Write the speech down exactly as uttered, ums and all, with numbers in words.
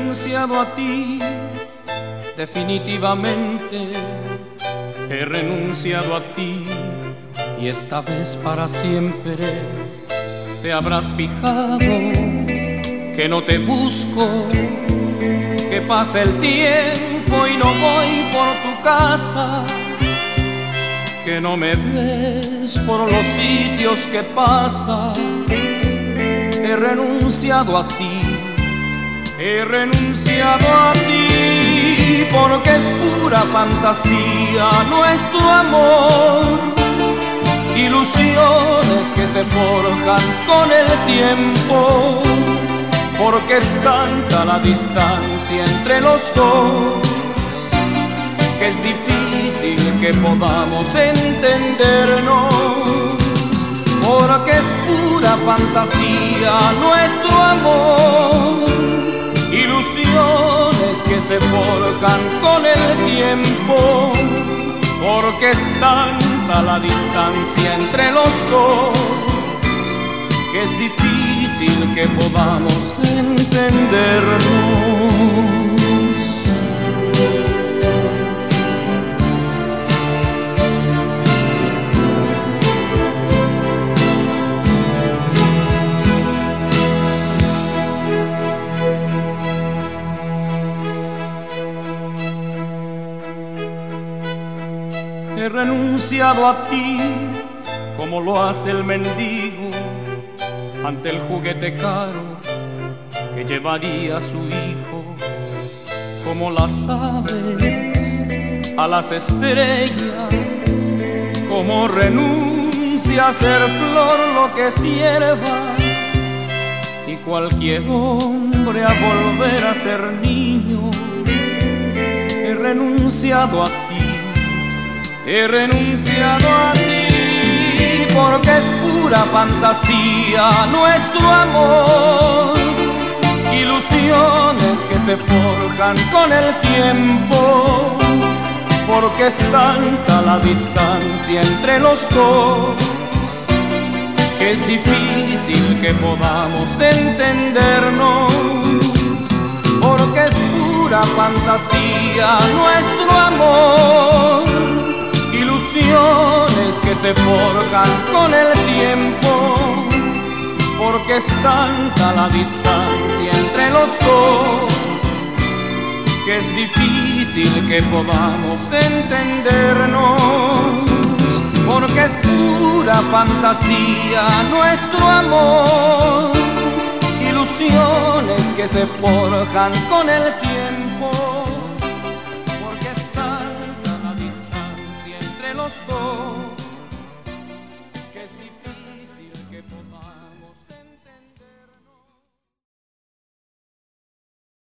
renunciado a ti, definitivamente he renunciado a ti, y esta vez para siempre. Te habrás fijado que no te busco, que pasa el tiempo y no voy por tu casa, que no me ves por los sitios que pasas. He renunciado a ti, he renunciado a ti, porque es pura fantasía nuestro amor, ilusiones que se forjan con el tiempo, porque es tanta la distancia entre los dos que es difícil que podamos entendernos, porque es pura fantasía nuestro amor, ilusiones que se forjan con el tiempo, porque es tanta la distancia entre los dos que es difícil que podamos entendernos. He renunciado a ti como lo hace el mendigo ante el juguete caro que llevaría su hijo, como las aves a las estrellas, como renuncia a ser flor lo que es hierba, y cualquier hombre a volver a ser niño. He renunciado a ti, he renunciado a ti, porque es pura fantasía nuestro amor, ilusiones que se forjan con el tiempo, porque es tanta la distancia entre los dos que es difícil que podamos entendernos, porque es pura fantasía nuestro amor, ilusiones que se forjan con el tiempo, porque es tanta la distancia entre los dos que es difícil que podamos entendernos, porque es pura fantasía nuestro amor, ilusiones que se forjan con el tiempo, porque es tanta la distancia entre los dos